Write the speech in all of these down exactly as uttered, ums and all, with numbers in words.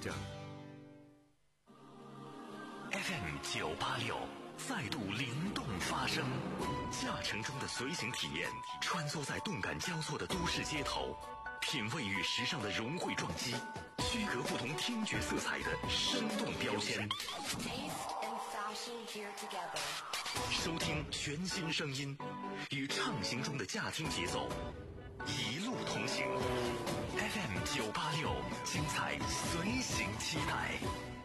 着。F M 九八六再度灵动发声，驾乘中的随行体验，穿梭在动感交错的都市街头，品味与时尚的融汇撞击，区隔不同听觉色彩的生动标签。收听全新声音，与畅行中的驾听节奏，一路同行。F M 九八六，精彩随行期待。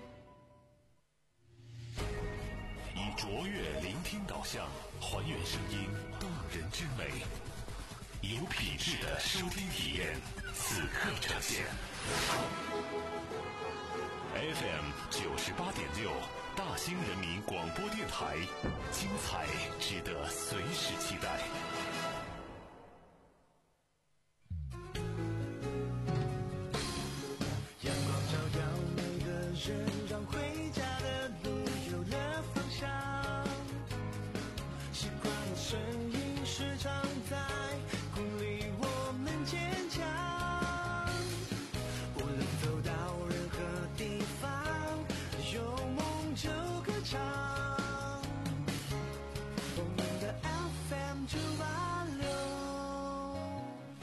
以卓越聆听导向，还原声音动人之美，有品质的收听体验，此刻呈现。F M 九十八点六，大兴人民广播电台，精彩值得随时期待。 阳光照耀每个人，让回家的路有了方向。习惯的声音时常在鼓励我们坚强。无论走到任何地方，有梦就歌唱。我们的 F M 九八六。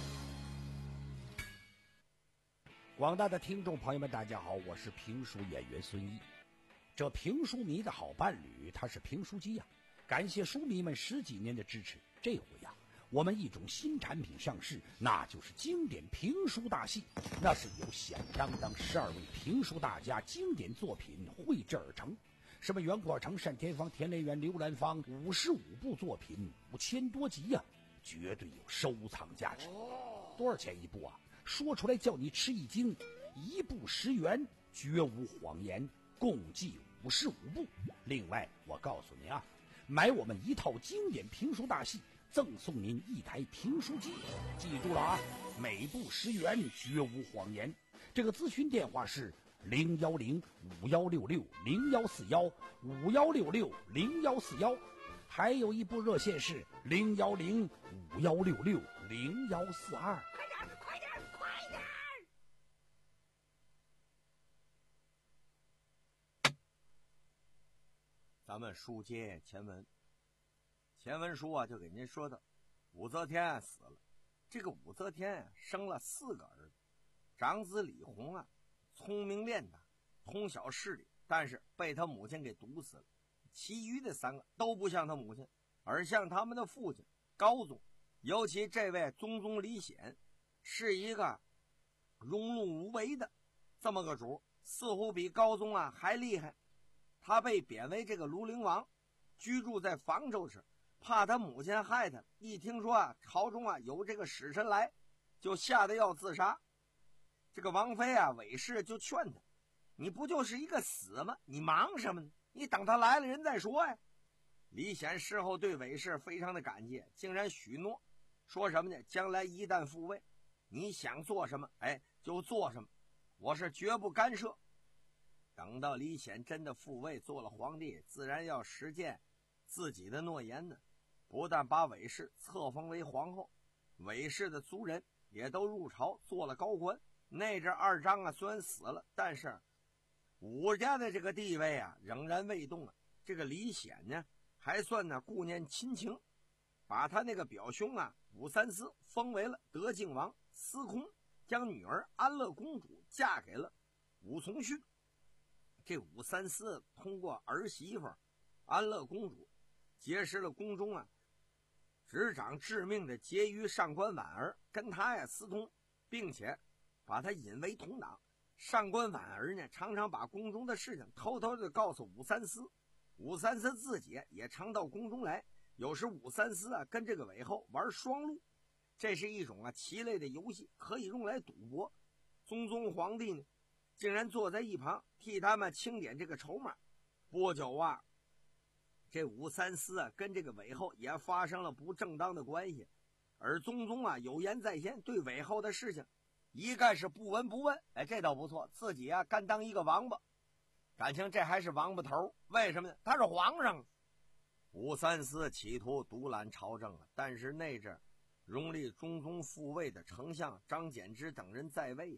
广大的听众朋友们，大家好，我是评书演员孙一。这评书迷的好伴侣，他是评书机呀、啊。感谢书迷们十几年的支持，这回呀、啊，我们一种新产品上市，那就是经典评书大戏。那是由响当当十二位评书大家经典作品绘制而成，什么袁国成、单田芳、田连元、刘兰芳，五十五部作品，五千多集呀、啊，绝对有收藏价值。多少钱一部啊？说出来叫你吃一惊，一部十元，绝无谎言，共计五十五部。另外，我告诉你啊，买我们一套经典评书大戏，赠送您一台评书机。记住了啊，每部十元，绝无谎言。这个咨询电话是零幺零五幺六六零幺四幺五幺六六零幺四幺，还有一部热线是零幺零五幺六六零幺四二。 快点，快点，快点！ 咱们书接前文，前文书啊就给您说的，武则天死了。这个武则天啊生了四个儿子，长子李弘啊聪明练达，通晓事理，但是被他母亲给毒死了。其余的三个都不像他母亲，而像他们的父亲高宗。尤其这位宗宗李显是一个庸碌无为的这么个主，似乎比高宗啊还厉害。他被贬为这个庐陵王，居住在房州时，怕他母亲害他，一听说啊朝中啊有这个使臣来，就吓得要自杀。这个王妃啊韦氏就劝他，你不就是一个死吗？你忙什么呢？你等他来了人再说呀。李显事后对韦氏非常的感激，竟然许诺说什么呢？将来一旦复位，你想做什么哎就做什么，我是绝不干涉。等到李显真的复位做了皇帝，自然要实践自己的诺言呢。不但把韦氏册封为皇后，韦氏的族人也都入朝做了高官。那阵二张啊虽然死了，但是武家的这个地位啊仍然未动啊。这个李显呢还算呢顾念亲情，把他那个表兄啊武三思封为了德靖王，司空将女儿安乐公主嫁给了武从胥。这武三思通过儿媳妇安乐公主结识了宫中啊执掌致命的婕妤上官婉儿，跟他呀私通，并且把他引为同党。上官婉儿呢常常把宫中的事情偷偷的告诉武三思，武三思自己也常到宫中来。有时武三思啊跟这个韦后玩双陆，这是一种啊棋类的游戏，可以用来赌博。宗宗皇帝呢竟然坐在一旁替他们清点这个筹码。不久啊，这武三思啊跟这个韦后也发生了不正当的关系，而宗宗啊有言在先，对韦后的事情一概是不闻不问。哎，这倒不错，自己啊甘当一个王八。感情这还是王八头，为什么呢？他是皇上。武三思企图独揽朝政啊，但是那阵荣立中宗复位的丞相张柬之等人在位，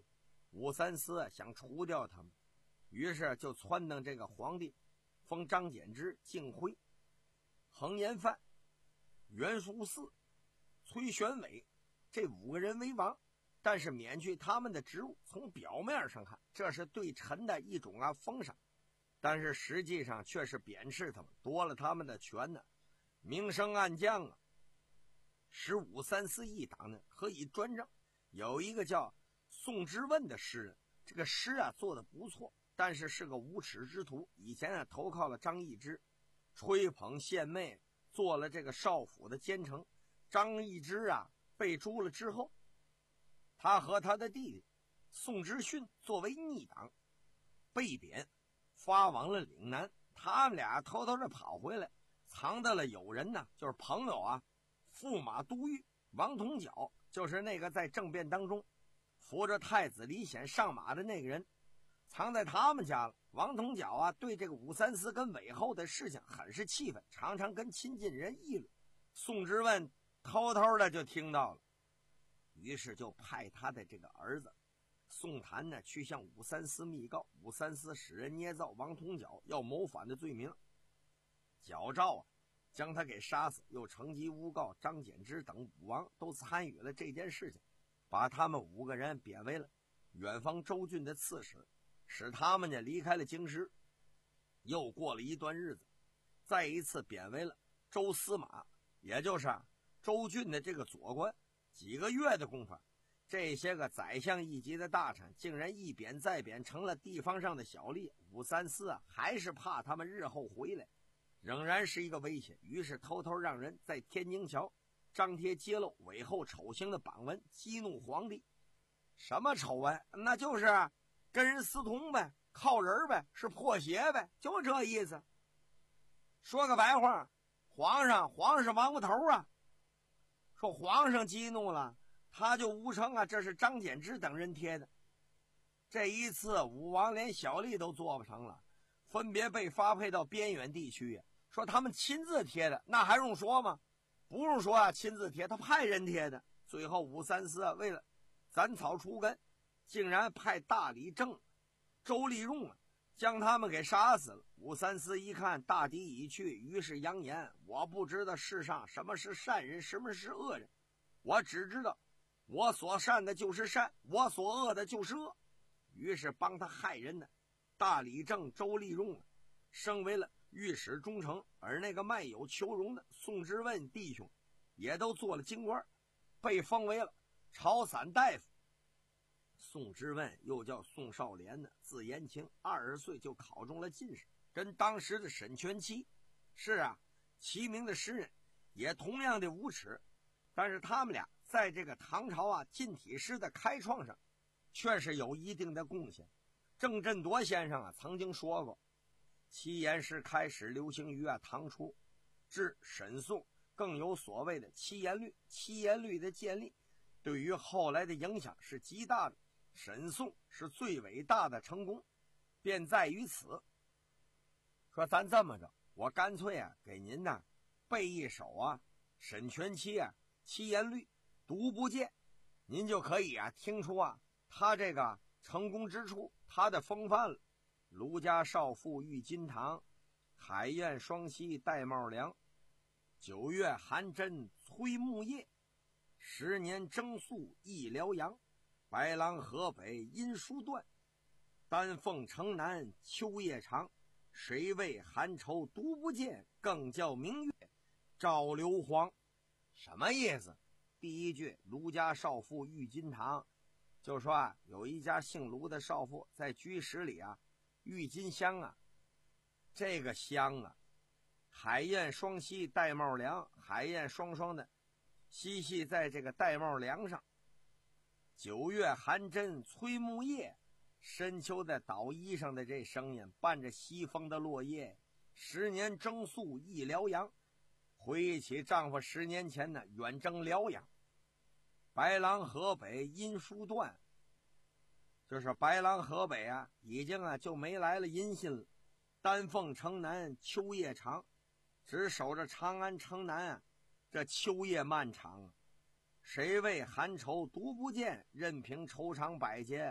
武三思想除掉他们，于是就撺掇这个皇帝封张柬之、敬辉、恒延范、袁术四、崔玄伟这五个人为王，但是免去他们的职务。从表面上看，这是对臣的一种啊封赏，但是实际上却是贬斥他们，夺了他们的权呢，明升暗降啊，使武三思一党呢可以专政。有一个叫宋之问的诗人，这个诗啊做的不错，但是是个无耻之徒。以前啊投靠了张易之，吹捧献媚，做了这个少府的奸臣。张易之啊被诛了之后，他和他的弟弟宋之训作为逆党被贬，发往了岭南。他们俩偷偷的跑回来，藏到了友人呢，就是朋友啊，驸马都尉王同角，就是那个在政变当中扶着太子李显上马的那个人，藏在他们家了。王同角啊对这个武三思跟韦后的事情很是气愤，常常跟亲近人议论。宋之问偷偷的就听到了，于是就派他的这个儿子宋谭呢去向武三思密告，武三思使人捏造王同角要谋反的罪名，矫诏啊将他给杀死，又乘机诬告张柬之等武王都参与了这件事情，把他们五个人贬为了远方州郡的刺史，使他们呢离开了京师。又过了一段日子，再一次贬为了州司马，也就是啊州郡的这个左官。几个月的功夫，这些个宰相一级的大臣竟然一贬再贬，成了地方上的小吏。武三思啊还是怕他们日后回来，仍然是一个威胁，于是偷偷让人在天津桥张贴揭露韦后丑行的榜文，激怒皇帝。什么丑闻？那就是跟人私通呗，靠人呗，是破鞋呗，就这意思。说个白话，皇上皇上是王八头啊，说皇上激怒了，他就无称啊，这是张柬之等人贴的。这一次武王连小吏都做不成了，分别被发配到边远地区啊。说他们亲自贴的，那还用说吗？不用说啊，亲自贴，他派人贴的。最后武三思啊，为了斩草除根，竟然派大理正、周立用啊将他们给杀死了。武三思一看大敌已去，于是扬言：我不知道世上什么是善人，什么是恶人，我只知道我所善的就是善，我所恶的就是恶。于是帮他害人的大理正、周立用啊升为了御史中丞，而那个卖友求荣的宋之问弟兄也都做了京官，被封为了朝散大夫。宋之问又叫宋少莲呢，字延庆，二十岁就考中了进士，跟当时的沈佺期是啊齐名的诗人，也同样的无耻。但是他们俩在这个唐朝啊近体诗的开创上确实有一定的贡献。郑振铎先生啊曾经说过，七言诗开始流行于啊唐初，至沈宋更有所谓的七言律。七言律的建立对于后来的影响是极大的，沈宋是最伟大的成功便在于此。说咱这么着，我干脆啊给您呢背一首啊沈佺期啊七言律，读不见，您就可以啊听出啊他这个成功之处，他的风范了。卢家少妇郁金堂，海燕双栖戴帽梁。九月寒针催木叶，十年征宿一辽阳。白狼河北阴疏断，丹凤城南秋夜长。谁为寒愁独不见，更叫明月照流黄。什么意思？第一句卢家少妇郁金堂，就说啊有一家姓卢的少妇在居室里啊郁金香啊，这个香啊，海燕双栖戴帽梁，海燕双双的嬉戏在这个戴帽梁上。九月寒针催木叶，深秋在捣衣裳的这声音伴着西风的落叶。十年征宿一辽阳，回忆起丈夫十年前呢远征辽阳。白狼河北阴疏断，就是白狼河北啊已经啊就没来了音信了。丹凤城南秋夜长，只守着长安城南啊这秋夜漫长啊。谁为寒愁独不见，任凭愁肠百结。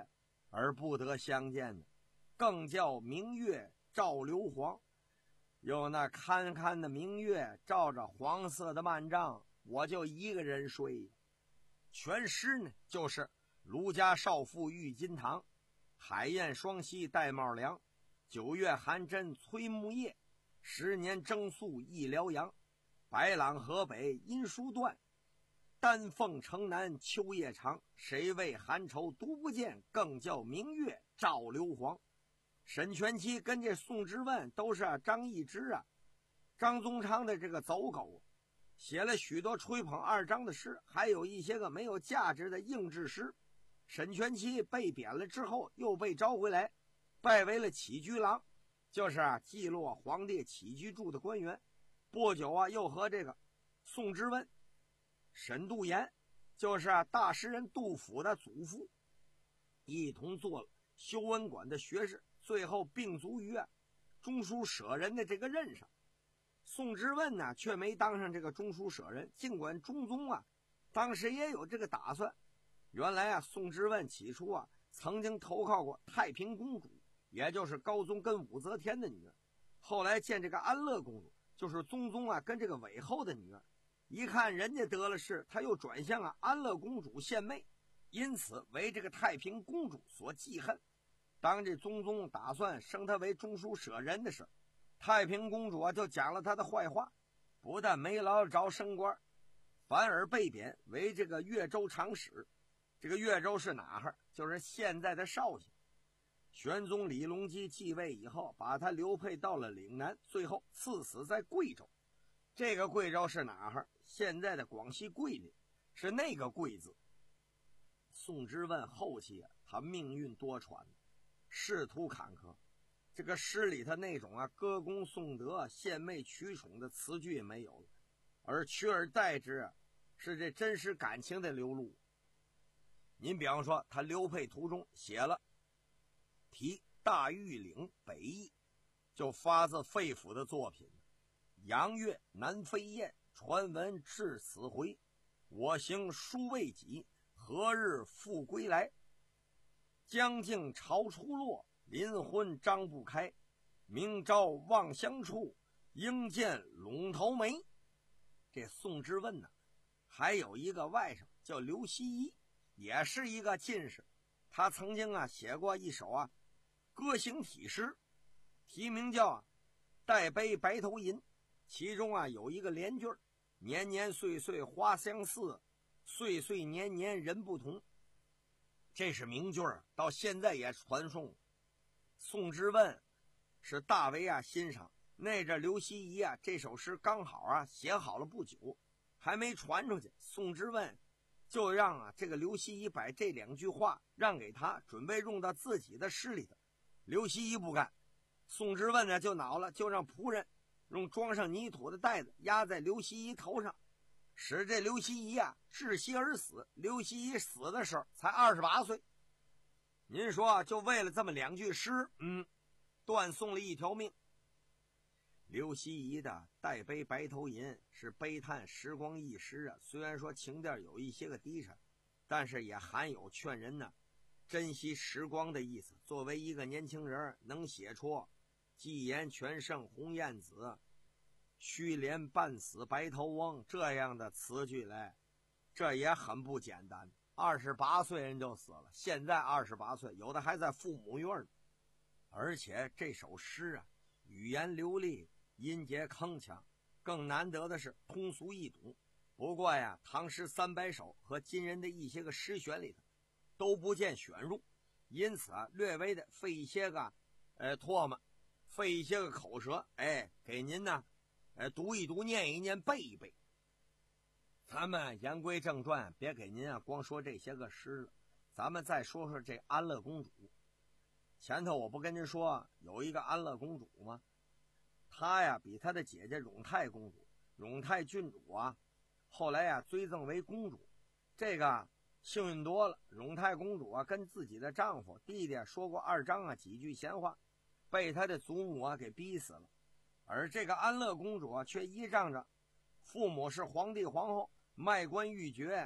而不得相见的，更叫明月照硫黄。有那堪堪的明月照着黄色的幔帐，我就一个人睡。全诗呢，就是卢家少妇郁金堂，海燕双栖戴帽梁，九月寒针催木叶，十年征宿一辽阳，白朗河北阴书断，丹凤城南秋夜长，谁为寒愁独不见，更叫明月照硫黄。沈佺期跟这宋之问都是啊张易之啊张宗昌的这个走狗，写了许多吹捧二张的诗，还有一些个没有价值的应制诗。沈佺期被贬了之后又被招回来，拜为了起居郎，就是啊记录皇帝起居住的官员。不久啊又和这个宋之问、沈度言，就是啊大诗人杜甫的祖父，一同做了修文馆的学士，最后并足于啊中书舍人的这个任上。宋之问呢却没当上这个中书舍人，尽管中宗啊当时也有这个打算。原来啊宋之问起初啊曾经投靠过太平公主，也就是高宗跟武则天的女儿，后来见这个安乐公主，就是宗宗啊跟这个韦后的女儿，一看人家得了势，他又转向啊安乐公主献媚，因此为这个太平公主所记恨。当这宗宗打算升他为中书舍人的时候，太平公主啊就讲了他的坏话，不但没捞着升官，反而被贬为这个越州长史。这个越州是哪儿？就是现在的绍兴。玄宗李隆基继位以后，把他流配到了岭南，最后赐死在贵州。这个贵州是哪儿？现在的广西桂林，是那个贵字。宋之问后期啊，他命运多舛，仕途坎坷。这个诗里头那种啊歌功颂德、献媚取宠的词句也没有了，而取而代之啊是这真实感情的流露。您比方说他流配图中写了题大峪岭北驿，就发自肺腑的作品。阳月南飞雁，传闻至此回，我行书未几，何日复归来？将境潮初落，临昏张不开，明朝望乡处，应见陇头梅。这宋之问呢，还有一个外甥叫刘希夷，也是一个进士。他曾经啊写过一首啊歌行体诗，题名叫啊带杯白头吟，其中啊有一个联句：年年岁岁花相似，岁岁年年人不同。这是名句，到现在也传颂。宋之问是大为啊欣赏，那阵刘希夷啊这首诗刚好啊写好了不久，还没传出去，宋之问就让啊这个刘希夷把这两句话让给他，准备用到自己的诗里头。刘希夷不干，宋之问呢就恼了，就让仆人用装上泥土的袋子压在刘希夷头上，使这刘希夷啊窒息而死。刘希夷死的时候才二十八岁。您说就为了这么两句诗，嗯，断送了一条命。刘希夷的《带杯白头吟》是悲叹时光易逝啊，虽然说情调有一些个低沉，但是也含有劝人呢珍惜时光的意思。作为一个年轻人，能写出寄言全胜鸿雁子，须怜半死白头翁这样的词句来，这也很不简单。二十八岁人就死了，现在二十八岁，有的还在父母院呢。而且这首诗啊，语言流利，音节铿锵，更难得的是通俗易懂。不过呀，唐诗三百首和今人的一些个诗选里头都不见选入，因此啊，略微的费一些个呃唾沫，费一些个口舌，哎，给您呢，呃读一读，念一念，背一背。咱们言归正传，别给您啊光说这些个诗了，咱们再说说这安乐公主。前头我不跟您说有一个安乐公主吗？她呀比她的姐姐永泰公主、永泰郡主啊，后来呀追赠为公主。这个幸运多了，永泰公主啊跟自己的丈夫弟弟说过二章啊几句闲话，被她的祖母啊给逼死了。而这个安乐公主啊却依仗着父母是皇帝皇后，卖官鬻爵，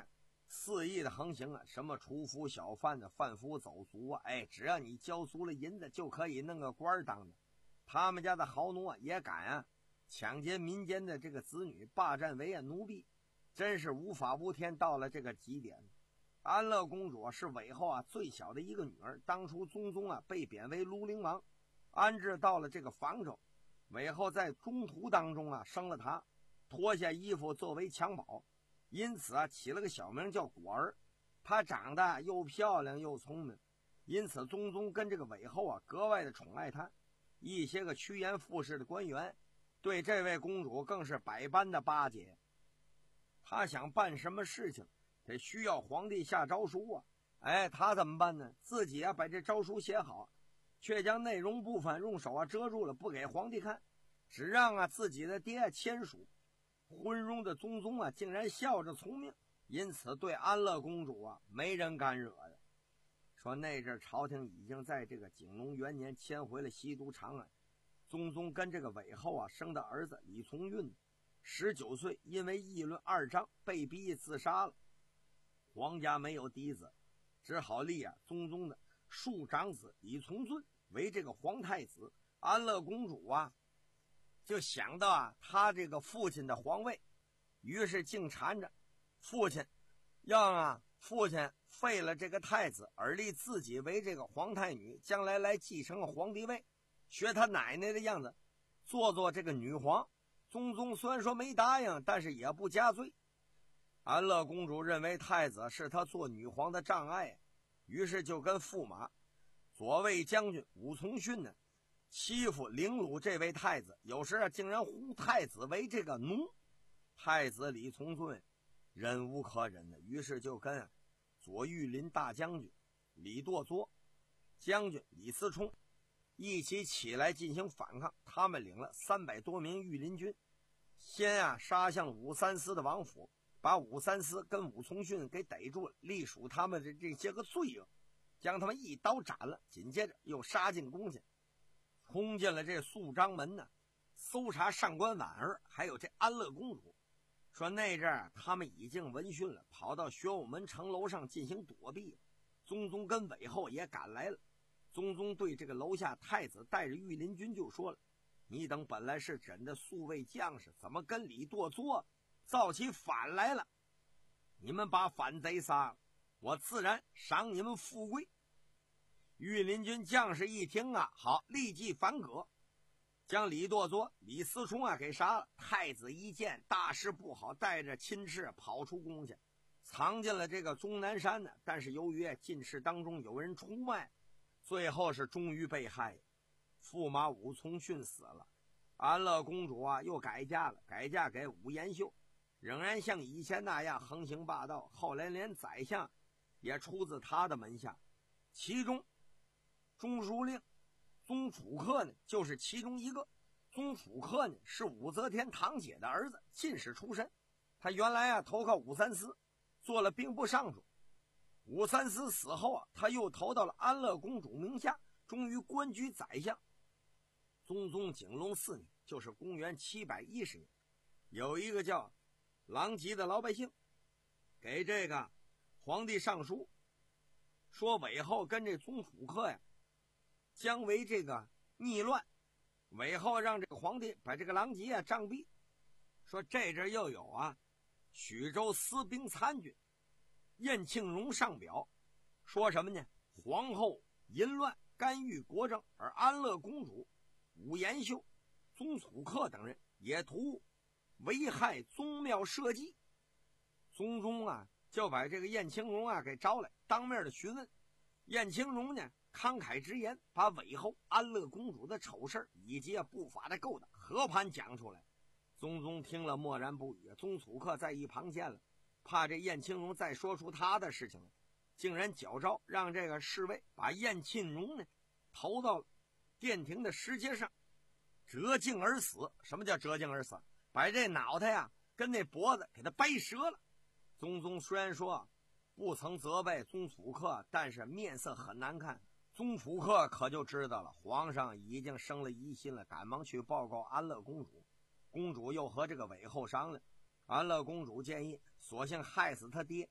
肆意的横行啊，什么厨夫、小贩的贩夫走卒啊，哎，只要你交足了银子，就可以弄个官当的。他们家的豪奴啊，也敢啊抢劫民间的这个子女，霸占为啊奴婢，真是无法无天，到了这个极点。安乐公主是韦后啊最小的一个女儿，当初宗宗啊被贬为庐陵王，安置到了这个房州。韦后在中途当中啊生了她，脱下衣服作为襁褓，因此啊起了个小名叫果儿。她长得又漂亮又聪明，因此宗宗跟这个韦后啊格外的宠爱她。一些个趋炎附势的官员对这位公主更是百般的巴结。他想办什么事情得需要皇帝下诏书啊，哎，他怎么办呢？自己啊把这诏书写好，却将内容部分用手啊遮住了，不给皇帝看，只让啊自己的爹签署。昏庸的宗宗啊竟然笑着从命，因此对安乐公主啊没人敢惹的。说那阵朝廷已经在这个景隆元年迁回了西都长安，宗宗跟这个韦后啊生的儿子李从运十九岁，因为议论二章被逼自杀了。皇家没有嫡子，只好立啊宗宗的庶长子李从顺为这个皇太子。安乐公主啊就想到啊他这个父亲的皇位，于是竟缠着父亲，让啊父亲废了这个太子，而立自己为这个皇太女，将来来继承皇帝位，学他奶奶的样子，做做这个女皇。宗宗虽然说没答应，但是也不加罪。安乐公主认为太子是她做女皇的障碍，于是就跟驸马左卫将军武从训呢欺负凌辱这位太子，有时啊竟然呼太子为这个奴。太子李从顺忍无可忍的，于是就跟左御林大将军李舵作、将军李思冲一起起来进行反抗。他们领了三百多名御林军，先啊杀向武三思的王府，把武三思跟武从训给逮住了，隶属他们的这些个罪恶，将他们一刀斩了。紧接着又杀进宫去，冲进了这肃章门呢，搜查上官婉儿还有这安乐公主。说那阵儿他们已经闻讯了，跑到玄武门城楼上进行躲避。宗宗跟韦后也赶来了。宗宗对这个楼下太子带着御林军就说了：你等本来是朕的宿卫将士，怎么跟李舵作造起反来了？你们把反贼杀了，我自然赏你们富贵。御林军将士一听啊，好，立即反戈，将李舵作、李思冲啊给杀了。太子一见大事不好，带着亲斥跑出宫去，藏进了这个终南山呢。但是由于进士当中有人出卖，最后是终于被害。驸马武从训死了，安乐公主啊又改嫁了，改嫁给武延秀，仍然像以前那样横行霸道。后来连宰相也出自他的门下，其中中书令宗楚客呢就是其中一个。宗楚客呢是武则天堂姐的儿子，进士出身。他原来啊投靠武三思，做了兵部尚书。武三思死后啊，他又投到了安乐公主名下，终于官居宰相。宗宗景隆四年，就是公元七百一十年，有一个叫郎吉的老百姓给这个皇帝上书，说韦后跟这宗楚客呀将为这个逆乱，韦后让这个皇帝把这个郎吉啊杖毙。说这阵又有啊许州司兵参军晏庆荣上表，说什么呢？皇后淫乱干预国政，而安乐公主、武延秀、宗楚客等人也图危害宗庙社稷。宗宗啊就把这个晏庆荣啊给招来，当面的询问。晏庆荣呢慷慨直言，把韦后、安乐公主的丑事以及不法的勾当和盘讲出来。宗宗听了默然不语。宗楚客在一旁见了，怕这晏庆荣再说出他的事情来，竟然矫诏让这个侍卫把晏庆荣呢投到了殿庭的石阶上，折颈而死。什么叫折颈而死？把这脑袋呀跟那脖子给他掰折了。宗宗虽然说不曾责备宗楚客，但是面色很难看。宗楚客可就知道了皇上已经生了疑心了，赶忙去报告安乐公主。公主又和这个韦后商量，安乐公主建议索性害死他爹，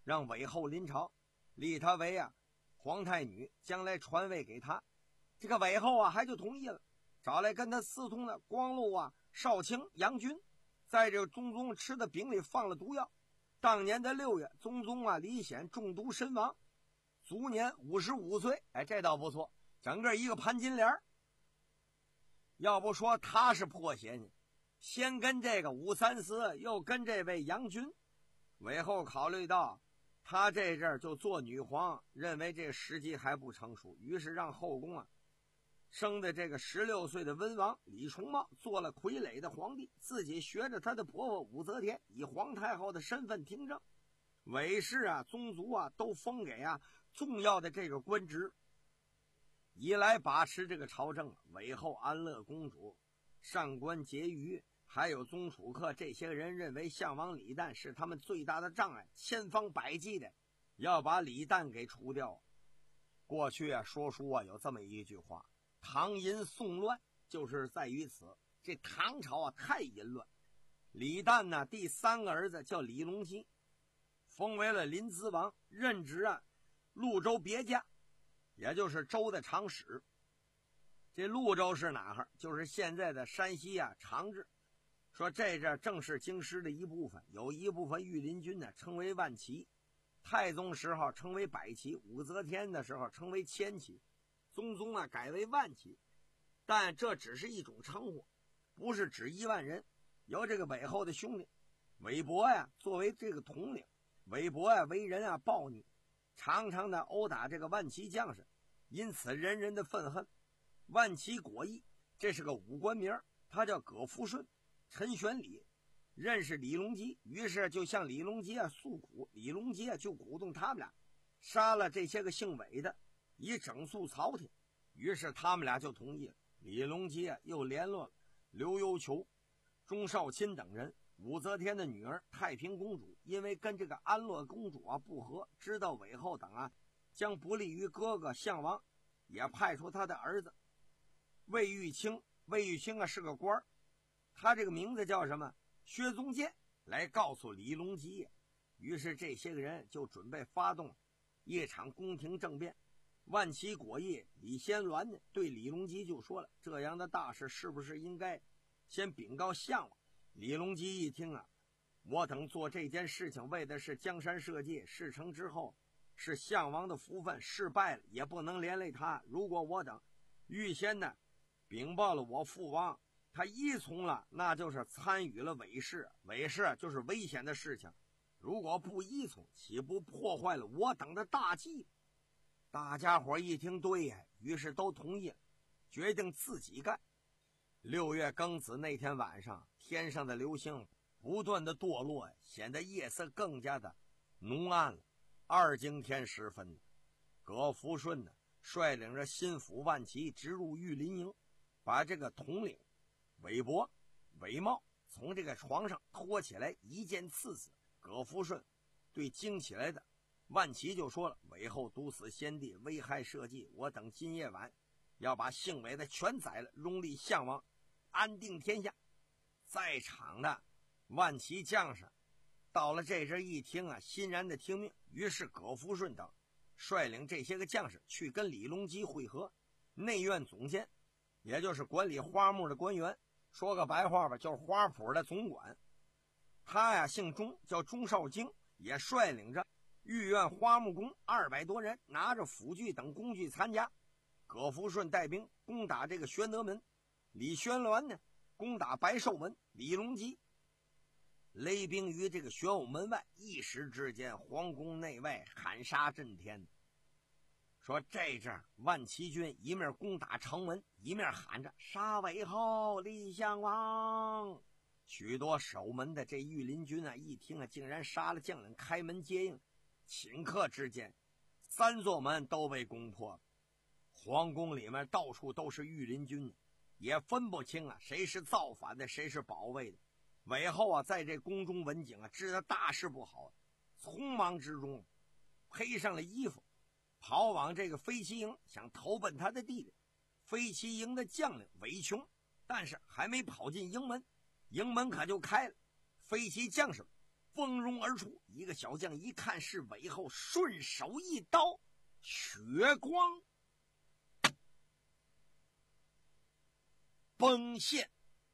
让韦后临朝，立他为啊皇太女，将来传位给他。这个韦后啊还就同意了，找来跟他私通的光禄啊、少卿、杨军，在这个宗宗吃的饼里放了毒药。当年的六月，宗宗啊李显中毒身亡，卒年五十五岁。哎，这倒不错，整个一个潘金莲。要不说他是破邪呢，先跟这个武三思，又跟这位杨军。韦后考虑到他这阵儿就做女皇，认为这时机还不成熟，于是让后宫啊生的这个十六岁的温王李重茂做了傀儡的皇帝，自己学着他的婆婆武则天，以皇太后的身份听政。韦氏啊、宗族啊都封给啊重要的这个官职，以来把持这个朝政。韦后、安乐公主、上官婕妤还有宗楚客这些人认为项王李旦是他们最大的障碍，千方百计的要把李旦给除掉。过去啊说书啊有这么一句话，唐淫宋乱，就是在于此。这唐朝啊太淫乱。李旦呢第三个儿子叫李隆基，封为了临淄王，任职啊潞州别驾，也就是州的长史。这潞州是哪儿？就是现在的山西啊长治。说这阵正是京师的一部分，有一部分御林军呢称为万骑，太宗时候称为百骑，武则天的时候称为千骑，宗宗啊改为万骑。但这只是一种称呼，不是指一万人。由这个韦后的兄弟韦伯呀作为这个统领，韦伯呀为人啊暴逆，常常的殴打这个万骑将士，因此人人的愤恨。万骑果毅这是个武官名，他叫葛福顺。陈玄礼认识李隆基，于是就向李隆基啊诉苦，李隆基啊就鼓动他们俩杀了这些个姓韦的，以整肃朝廷。于是他们俩就同意了。李隆基啊又联络了刘幽求、钟少卿等人。武则天的女儿太平公主因为跟这个安乐公主啊不和，知道韦后等啊将不利于哥哥项王，也派出他的儿子魏玉清。魏玉清啊是个官儿，他这个名字叫什么？薛宗建，来告诉李隆基。于是这些个人就准备发动一场宫廷政变。万骑果毅李先鸾呢对李隆基就说了，这样的大事是不是应该先禀告项王？李隆基一听啊，我等做这件事情为的是江山社稷，事成之后是项王的福分，失败了也不能连累他。如果我等预先呢禀报了我父王，他依从了，那就是参与了伪事，伪事就是危险的事情。如果不依从，岂不破坏了我等的大计？大家伙一听对呀，于是都同意了，决定自己干。六月庚子那天晚上，天上的流星不断的堕落，显得夜色更加的浓暗了。二更天时分，葛福顺呢率领着心腹万骑直入御林营，把这个统领韦伯、韦茂从这个床上拖起来，一剑刺死。葛福顺对惊起来的万骑就说了，韦后毒死先帝，危害社稷，我等今夜晚要把姓韦的全宰了，拥立项王，安定天下。在场的万骑将士到了这阵一听啊，欣然的听命。于是葛福顺等率领这些个将士去跟李隆基会合。内院总监也就是管理花木的官员，说个白话吧，就是花圃的总管。他呀姓钟，叫钟少卿，也率领着御苑花木工二百多人，拿着斧锯等工具参加。葛福顺带兵攻打这个玄德门，李宣鸾呢攻打白寿门，李隆基勒兵于这个玄武门外。一时之间，皇宫内外喊杀震天。说这阵万骑军一面攻打城门，一面喊着杀韦后，立项王。许多守门的这御林军啊一听啊，竟然杀了将领，开门接应。顷刻之间，三座门都被攻破了。皇宫里面到处都是御林军，也分不清啊谁是造反的，谁是保卫的。韦后啊在这宫中闻警啊，知道大事不好，匆忙之中披上了衣服，跑往这个飞骑营，想投奔他的弟弟。飞骑营的将领韦琼，但是还没跑进营门，营门可就开了。飞骑将士蜂拥而出。一个小将一看是尾后，顺手一刀，血光崩现。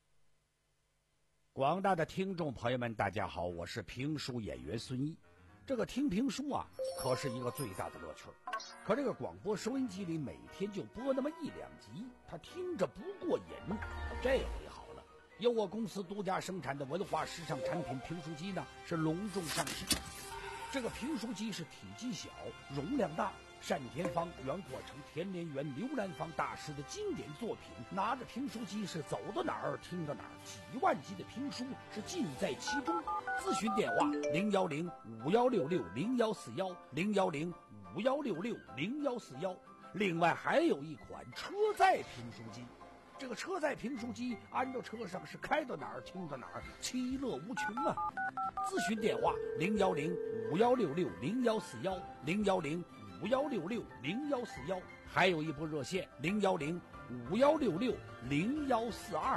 广大的听众朋友们，大家好，我是评书演员孙一。这个听评书啊，可是一个最大的乐趣。可这个广播收音机里每天就播那么一两集，他听着不过瘾。这回好了，由我公司独家生产的文化时尚产品评书机呢，是隆重上市。这个评书机是体积小，容量大。单田芳、袁国成、田连元、刘兰芳大师的经典作品，拿着评书机是走到哪儿听到哪儿，几万集的评书是尽在其中。咨询电话零幺零五幺六六零幺四幺零幺零五幺六六零幺四幺。另外还有一款车载评书机，这个车载评书机安到车上是开到哪儿听到哪儿，其乐无穷啊！咨询电话零幺零五幺六六零幺四幺零幺零五幺六六零幺四幺，还有一部热线零幺零五幺六六零幺四二。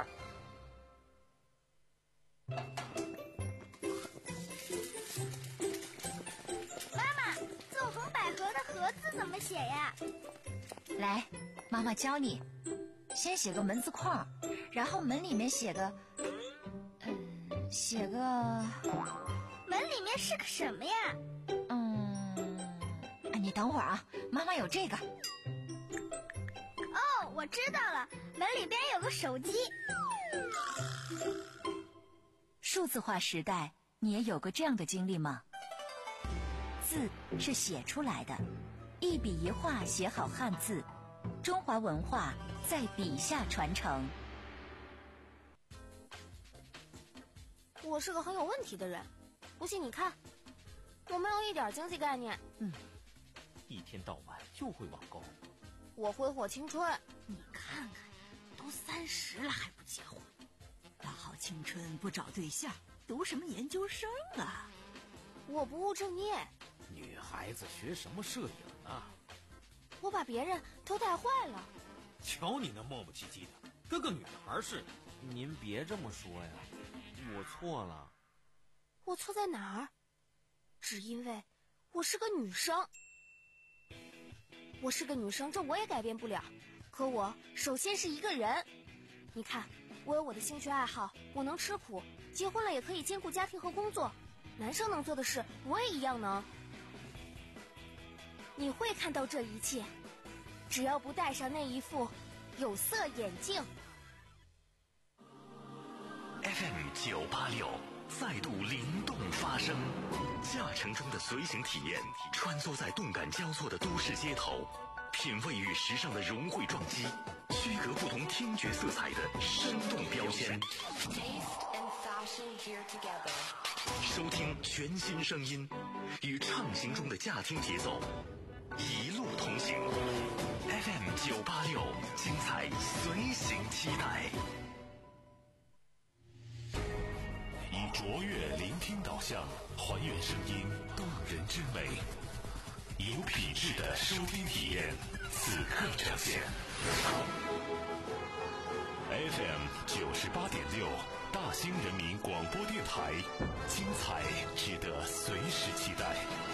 妈妈，纵横捭阖的阖字怎么写呀？ 来，妈妈教你。先写个门字框，然后门里面写个，嗯，写个。 门里面是个什么呀？ 嗯，你等会儿啊，妈妈有这个。 哦，我知道了，门里边有个手机。 数字化时代，你也有过这样的经历吗？字是写出来的，一笔一画写好汉字，中华文化在笔下传承。 我是个很有问题的人，不信你看，我没有一点经济概念。 嗯，一天到晚就会网购。 我挥霍青春，你看看，都三十了还不结婚。 大好青春不找对象，读什么研究生啊？ 我不务正业。 女孩子学什么摄影啊？ 我把别人都带坏了。 瞧你那磨磨唧唧的，跟个女孩似的。 您别这么说呀，我错了。 我错在哪儿？只因为我是个女生。我是个女生，这我也改变不了。可我首先是一个人。你看，我有我的兴趣爱好，我能吃苦，结婚了也可以兼顾家庭和工作。男生能做的事，我也一样能。你会看到这一切，只要不戴上那一副有色眼镜。 F M 九八六再度灵动发声，驾乘中的随行体验，穿梭在动感交错的都市街头，品味与时尚的融汇撞击，区隔不同听觉色彩的生动标签。收听全新声音，与畅行中的驾听节奏，一路同行。F M 九八六，精彩随行期待。以卓越聆听导向，还原声音动人之美，有品质的收听体验，此刻呈现。F M 九十八点六，大兴人民广播电台，精彩值得随时期待。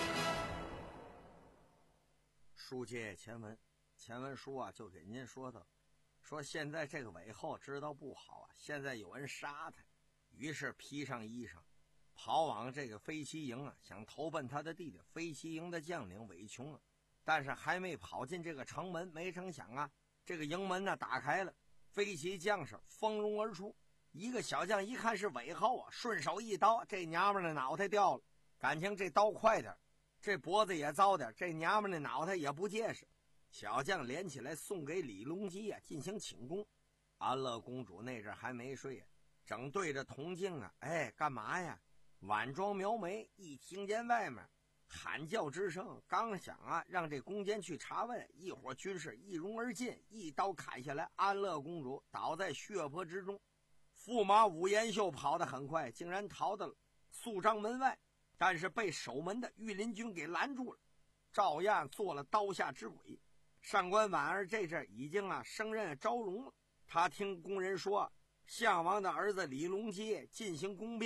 书接前文，前文书啊就给您说的，说现在这个韦后知道不好啊，现在有人杀他，于是披上衣裳，跑往这个飞骑营啊，想投奔他的弟弟飞骑营的将领韦琼啊。但是还没跑进这个城门，没成想啊，这个营门呢打开了，飞骑将士蜂拥而出。一个小将一看是韦后啊，顺手一刀，这娘们的脑袋掉了。感情这刀快点，这脖子也糟点，这娘们的脑袋也不结实。小将连起来送给李隆基啊进行请功。安乐公主那阵还没睡啊，正对着铜镜啊，哎，干嘛呀？晚妆描眉，一听见外面喊叫之声，刚想啊让这宫监去查问，一伙军士一拥而进，一刀砍下来，安乐公主倒在血泊之中。驸马武延秀跑得很快，竟然逃到了肃章门外，但是被守门的御林军给拦住了，照样做了刀下之鬼。上官婉儿这阵已经啊升任昭容了，他听工人说，项王的儿子李隆基进行宫变，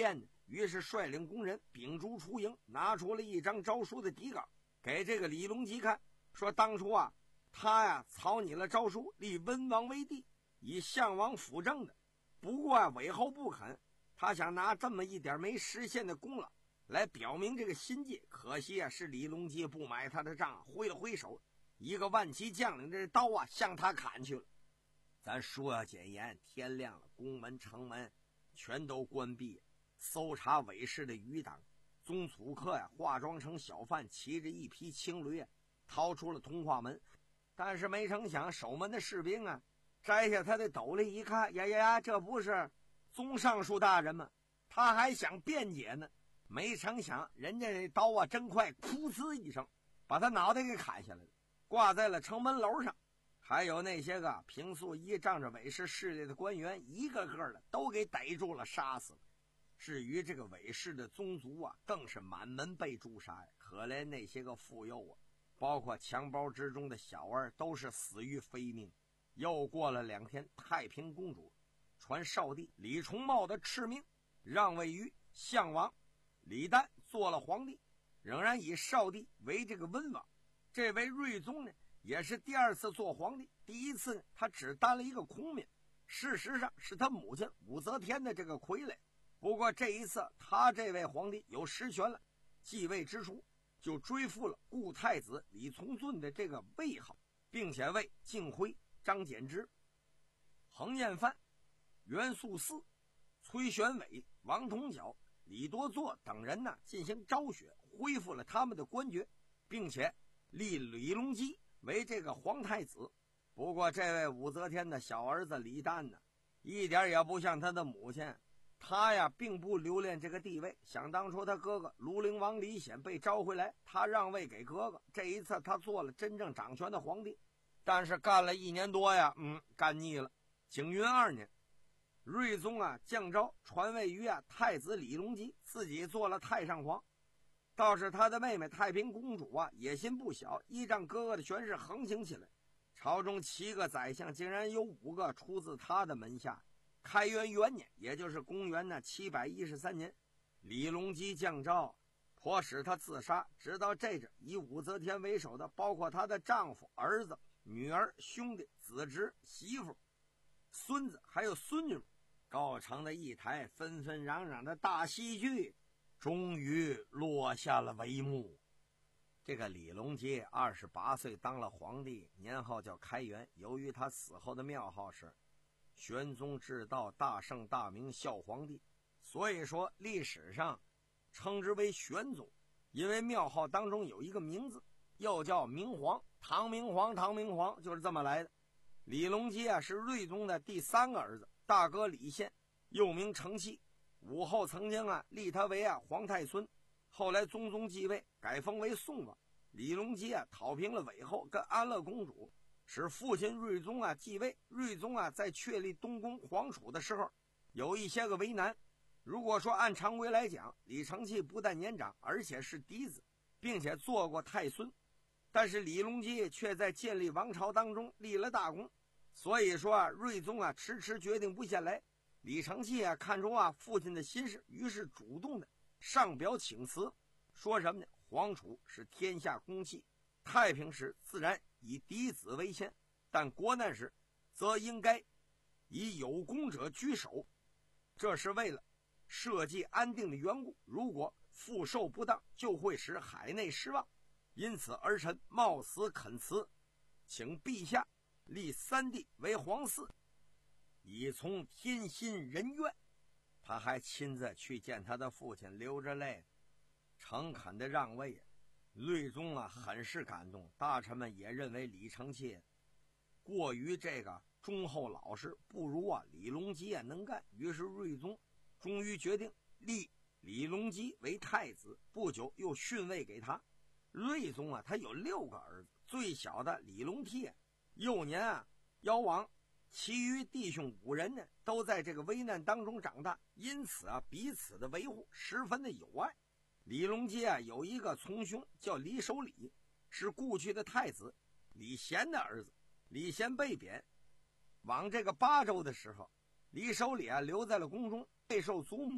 于是率领工人秉烛出营，拿出了一张诏书的底稿，给这个李隆基看，说当初啊，他呀草拟了诏书，立温王为帝，以项王辅政的。不过啊，韦后不肯，他想拿这么一点没实现的功劳来表明这个心迹。可惜啊，是李隆基不买他的账，挥了挥手，一个万骑将领的刀啊向他砍去了。咱说要简言，天亮了，宫门城门全都关闭，搜查韦氏的余党。宗楚客呀，化妆成小贩，骑着一匹青驴啊，逃出了通化门。但是没成想，守门的士兵啊，摘下他的斗笠一看，呀呀呀，这不是宗尚书大人吗？他还想辩解呢，没成想人家这刀啊真快，噗呲一声把他脑袋给砍下来了，挂在了城门楼上。还有那些个平素依仗着韦氏势力的官员，一个个的都给逮住了，杀死了。至于这个韦氏的宗族啊，更是满门被诛杀呀。可怜那些个妇幼啊，包括襁褓之中的小儿，都是死于非命。又过了两天，太平公主传少帝李重茂的敕命，让位于项王李旦做了皇帝，仍然以少帝为这个温王。这位睿宗呢，也是第二次做皇帝。第一次呢，他只担了一个孔冕，事实上是他母亲武则天的这个傀儡。不过这一次他这位皇帝有实权了，继位之初就追复了故太子李从俊的这个位号，并且为敬辉、张柬之、彭彦范、袁素嗣、崔玄伟、王同角、李多作等人呢进行昭雪，恢复了他们的官爵，并且立李隆基为这个皇太子。不过这位武则天的小儿子李旦呢，一点也不像他的母亲，他呀并不留恋这个地位。想当初他哥哥庐陵王李显被召回来，他让位给哥哥，这一次他做了真正掌权的皇帝。但是干了一年多呀，嗯，干腻了。景云二年，睿宗啊降诏传位于啊太子李隆基，自己做了太上皇。倒是他的妹妹太平公主啊，野心不小，依仗哥哥的权势横行起来。朝中七个宰相竟然有五个出自他的门下。开元元年，也就是公元呢七百一十三年，李隆基降诏，迫使他自杀。直到这阵，以武则天为首的，包括她的丈夫、儿子、女儿、兄弟、子侄、媳妇、孙子还有孙女，构成的一台纷纷攘攘的大戏剧，终于落下了帷幕。这个李隆基二十八岁当了皇帝，年号叫开元。由于他死后的庙号是玄宗至道大圣大明孝皇帝，所以说历史上称之为玄宗。因为庙号当中有一个名字，又叫明皇，唐明皇，唐明皇就是这么来的。李隆基啊是睿宗的第三个儿子，大哥李宪又名承器，武后曾经啊立他为啊皇太孙，后来宗宗继位，改封为宋王。李隆基啊讨平了韦后跟安乐公主，使父亲睿宗啊继位。睿宗啊在确立东宫皇储的时候有一些个为难。如果说按常规来讲，李承器不但年长，而且是嫡子，并且做过太孙，但是李隆基却在建立王朝当中立了大功。所以说啊，睿宗啊迟迟决定不下来。李承器啊看出啊父亲的心事，于是主动的上表请辞，说什么呢？皇储是天下公器，太平时自然以嫡子为先，但国难时则应该以有功者居首，这是为了社稷安定的缘故。如果复授不当，就会使海内失望。因此儿臣冒死恳辞，请陛下立三弟为皇嗣，以从天心人愿。他还亲自去见他的父亲，流着泪诚恳的让位。睿宗啊很是感动，大臣们也认为李承器过于这个忠厚老实，不如啊李隆基啊能干。于是睿宗终于决定立李隆基为太子，不久又逊位给他。睿宗啊他有六个儿子，最小的李隆替幼年啊夭亡，其余弟兄五人呢都在这个危难当中长大，因此啊彼此的维护十分的有爱。李隆基啊有一个从兄叫李守礼，是故去的太子李贤的儿子。李贤被贬往这个巴州的时候，李守礼啊留在了宫中，备受祖母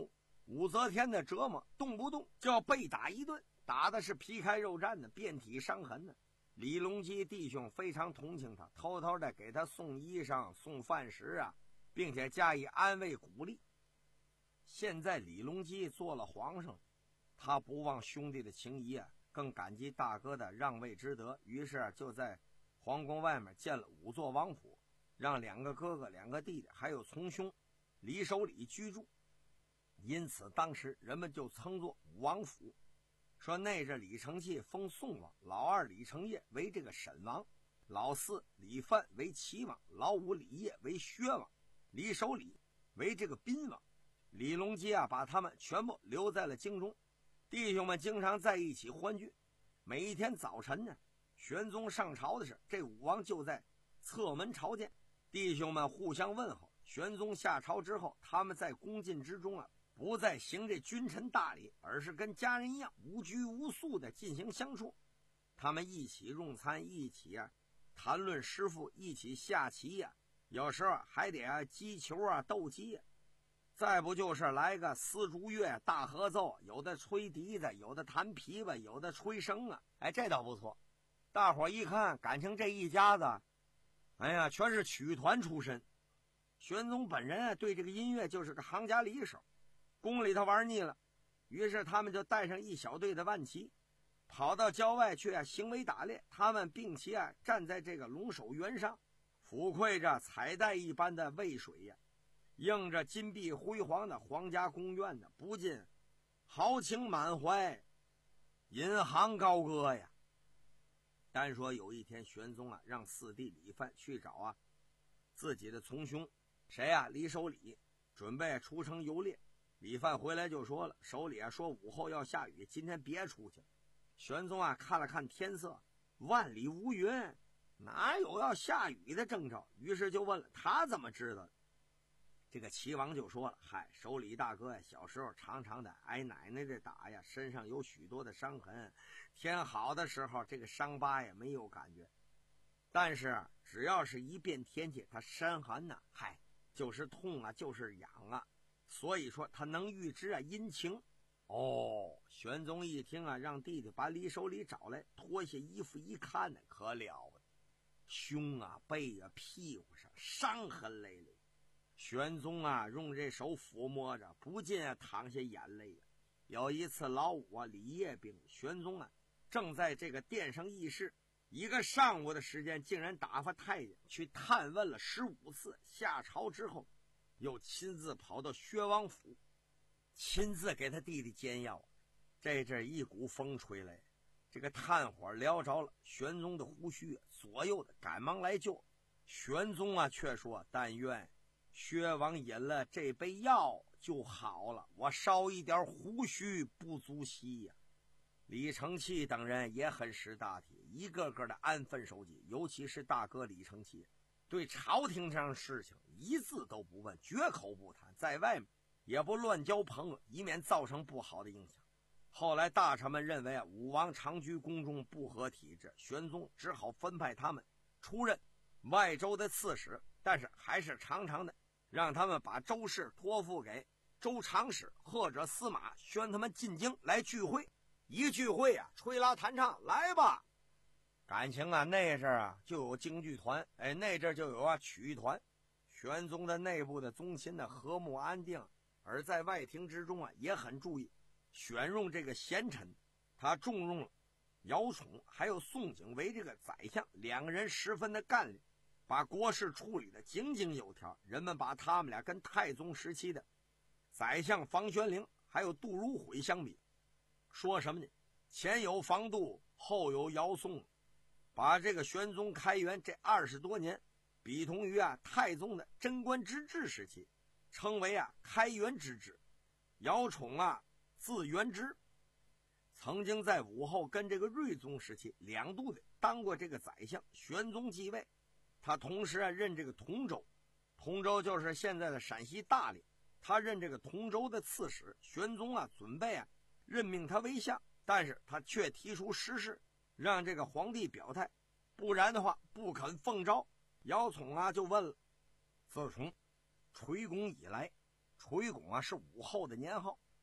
武则天的折磨，动不动就要被打一顿，打的是皮开肉绽的，遍体伤痕的。李隆基弟兄非常同情他，偷偷的给他送衣裳、送饭食啊，并且加以安慰鼓励。现在李隆基做了皇上，他不忘兄弟的情谊啊，更感激大哥的让位之德，于是就在皇宫外面建了五座王府，让两个哥哥、两个弟弟还有从兄李守礼居住。因此当时人们就称作武王府。说那阵李承器封宋王，老二李承业为这个沈王，老四李范为齐王，老五李业为薛王，李守礼为这个宾王。李隆基啊，把他们全部留在了京中，弟兄们经常在一起欢聚。每一天早晨呢，玄宗上朝的时候，这武王就在侧门朝见，弟兄们互相问候。玄宗下朝之后，他们在宫禁之中啊，不再行这君臣大礼，而是跟家人一样无拘无束的进行相处。他们一起用餐，一起啊谈论诗赋，一起下棋呀、啊，有时候还得啊击球啊斗鸡啊。再不就是来个丝竹乐大合奏，有的吹笛子，有的弹琵琶，有的吹笙啊。哎，这倒不错。大伙一看，感情这一家子，哎呀，全是曲团出身。玄宗本人啊，对这个音乐就是个行家里手。宫里头玩腻了，于是他们就带上一小队的万骑，跑到郊外去啊行为打猎。他们并骑啊站在这个龙首原上，抚馈着彩带一般的渭水呀、啊，映着金碧辉煌的皇家宫苑的，不禁豪情满怀，引吭高歌呀。单说有一天，玄宗啊让四弟李范去找啊自己的从兄谁啊李守礼，准备出城游猎。李范回来就说了，守礼啊说午后要下雨，今天别出去。玄宗啊看了看天色，万里无云，哪有要下雨的征兆？于是就问了，他怎么知道的？这个齐王就说了，嗨，守礼大哥呀，小时候常常的挨奶奶的打呀，身上有许多的伤痕，天好的时候这个伤疤也没有感觉，但是只要是一变天气，他伤寒呢，嗨，就是痛啊，就是痒啊，所以说他能预知啊阴晴。哦，玄宗一听啊，让弟弟把李守礼找来，脱下衣服一看呢，可了了，胸啊背啊屁股上伤痕累累。玄宗啊用这手抚摸着，不禁啊淌下眼泪啊。有一次老五啊李业病，玄宗啊正在这个殿上议事，一个上午的时间竟然打发太监去探问了十五次。下朝之后又亲自跑到薛王府，亲自给他弟弟煎药。这阵一股风吹来，这个炭火燎着了玄宗的胡须，左右的赶忙来救。玄宗啊却说，但愿薛王饮了这杯药就好了，我烧一点胡须不足惜呀、啊。李承器等人也很识大体，一个个的安分守己，尤其是大哥李承器，对朝廷上的事情一字都不问，绝口不谈，在外面也不乱交朋友，以免造成不好的影响。后来大臣们认为啊，武王长居宫中不合体制，玄宗只好分派他们出任外州的刺史，但是还是常常的让他们把州事托付给州长史或者司马，宣他们进京来聚会。一聚会啊，吹拉弹唱，来吧。感情啊，那阵啊就有京剧团，哎，那阵就有啊曲艺团。玄宗的内部的宗亲呢和睦安定，而在外廷之中啊也很注意选用这个贤臣。他重用了姚崇还有宋璟为这个宰相，两个人十分的干练，把国事处理的井井有条。人们把他们俩跟太宗时期的宰相房玄龄还有杜如晦相比，说什么呢？前有房杜，后有姚宋，把这个玄宗开元这二十多年比同于啊太宗的贞观之治时期，称为啊开元之治。姚崇啊字元之，曾经在武后跟这个睿宗时期两度的当过这个宰相。玄宗继位，他同时啊任这个同州，同州就是现在的陕西大连，他任这个同州的刺史。玄宗啊准备啊任命他为相，但是他却提出实事，让这个皇帝表态，不然的话不肯奉诏。姚崇啊就问了，自从垂拱以来，垂拱啊是武后的年号，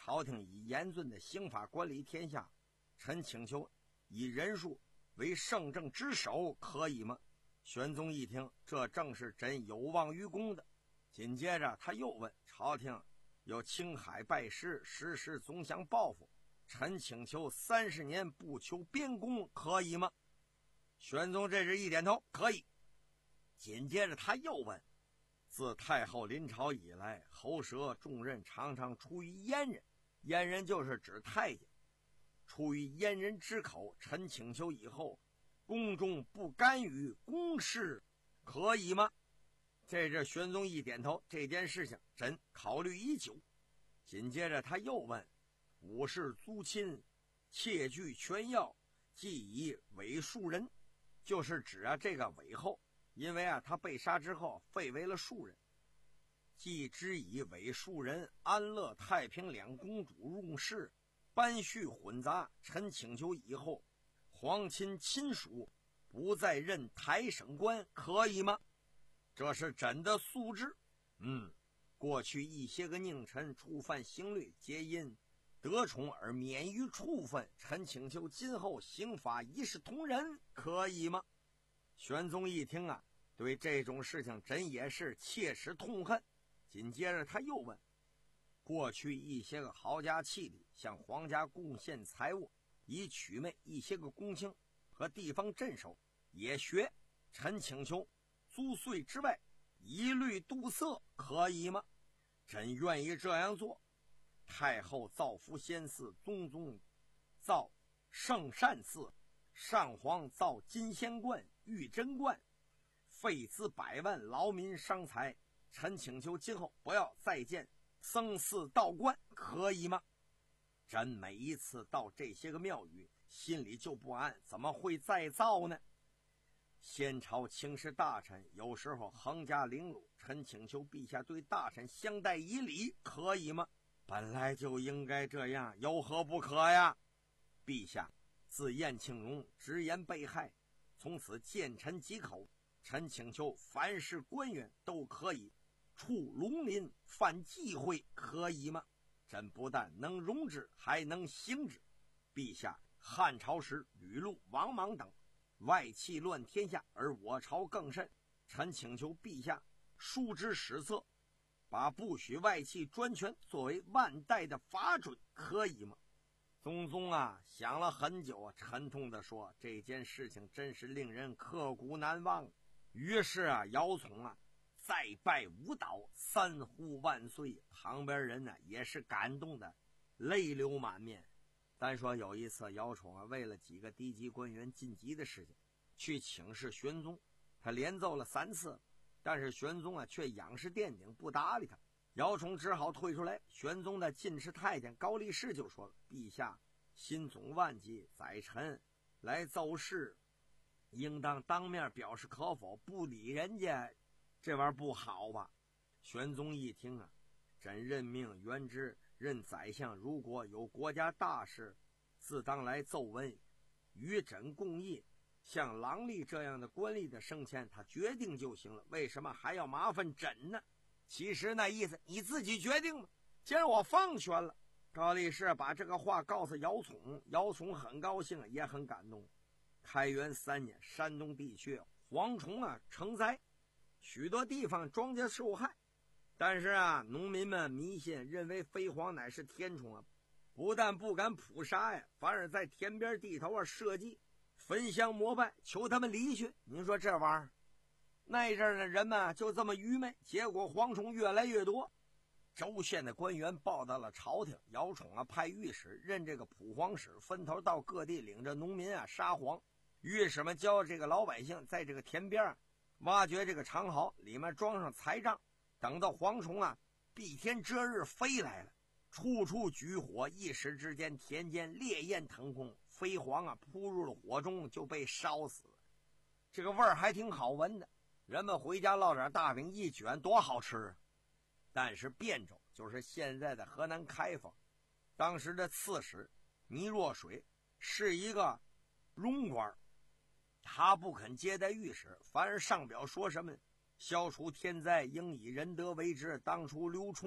朝廷以严峻的刑法管理天下，臣请求以人数为圣政之首，可以吗？玄宗一听，这正是朕有望于公的。紧接着他又问朝廷有青海拜师，时时总想报复，臣请求三十年不求边功，可以吗？玄宗这时一点头，可以。紧接着他又问，自太后临朝以来，喉舌重任常常出于阉人，阉人就是指太监，出于阉人之口，臣请求以后宫中不干预公事，可以吗？这是玄宗一点头，这件事情朕考虑已久。紧接着他又问，武士租亲，窃据权要，即以韦庶人，就是指啊这个韦后，因为啊他被杀之后废为了庶人，即之以韦庶人，安乐太平两公主用事，班序混杂，臣请求以后皇亲亲属不再任台省官，可以吗？这是朕的素质。嗯，过去一些个佞臣触犯刑律，皆因得宠而免于处分，臣请求今后刑法一视同仁，可以吗？玄宗一听啊，对这种事情朕也是切实痛恨。紧接着他又问，过去一些个豪家气力向皇家贡献财物，以取媚一些个公卿和地方镇守，也学，臣请求租税之外一律堵塞，可以吗？朕愿意这样做。太后造福仙寺，宗宗造圣善寺，上皇造金仙观、玉贞观，费资百万，劳民伤财，臣请求今后不要再见僧寺道观，可以吗？朕每一次到这些个庙宇，心里就不安，怎么会再造呢？先朝请示大臣，有时候横加凌辱，臣请求陛下对大臣相待以礼，可以吗？本来就应该这样，有何不可呀？陛下自燕庆荣直言被害，从此见臣几口，臣请求凡是官员都可以触龙鳞，犯忌讳，可以吗？朕不但能容之，还能行之。陛下汉朝时吕禄、王莽等外戚乱天下，而我朝更甚，臣请求陛下疏之史册，把不许外戚专权作为万代的法准，可以吗？宗宗啊，想了很久啊，沉痛地说，这件事情真是令人刻骨难忘。于是啊，姚崇啊再拜舞蹈，三呼万岁，旁边人呢也是感动的泪流满面。单说有一次，姚崇啊为了几个低级官员晋级的事情去请示玄宗，他连奏了三次，但是玄宗啊却仰视殿顶，不搭理他。姚崇只好退出来。玄宗的进士太监高力士就说了，陛下心总万计，宰臣来奏事，应当当面表示可否，不理人家，这玩意儿不好吧？玄宗一听啊，朕任命元之任宰相，如果有国家大事，自当来奏闻，与朕共议。像郎吏这样的官吏的升迁，他决定就行了，为什么还要麻烦朕呢？其实那意思，你自己决定吧，既然我放权了。高力士把这个话告诉姚崇，姚崇很高兴，也很感动。开元三年，山东地区蝗虫啊成灾，许多地方庄稼受害，但是啊，农民们迷信，认为飞蝗乃是天虫啊，不但不敢扑杀呀，反而在田边地头啊设计焚香膜拜，求他们离去。您说这玩意儿，那一阵的人们就这么愚昧，结果蝗虫越来越多。州县的官员报到了朝廷，姚崇啊派御史任这个捕蝗使，分头到各地领着农民啊杀蝗。御史们教这个老百姓在这个田边啊挖掘这个长壕，里面装上财杖，等到蝗虫啊蔽天遮日飞来了，处处举火，一时之间田间烈焰腾空，飞蝗啊扑入了火中，就被烧死了。这个味儿还挺好闻的，人们回家烙点大饼一卷，多好吃啊！但是汴州就是现在的河南开封，当时的刺史倪若水是一个荣官，他不肯接待御史，反而上表说什么消除天灾应以仁德为之。当初刘冲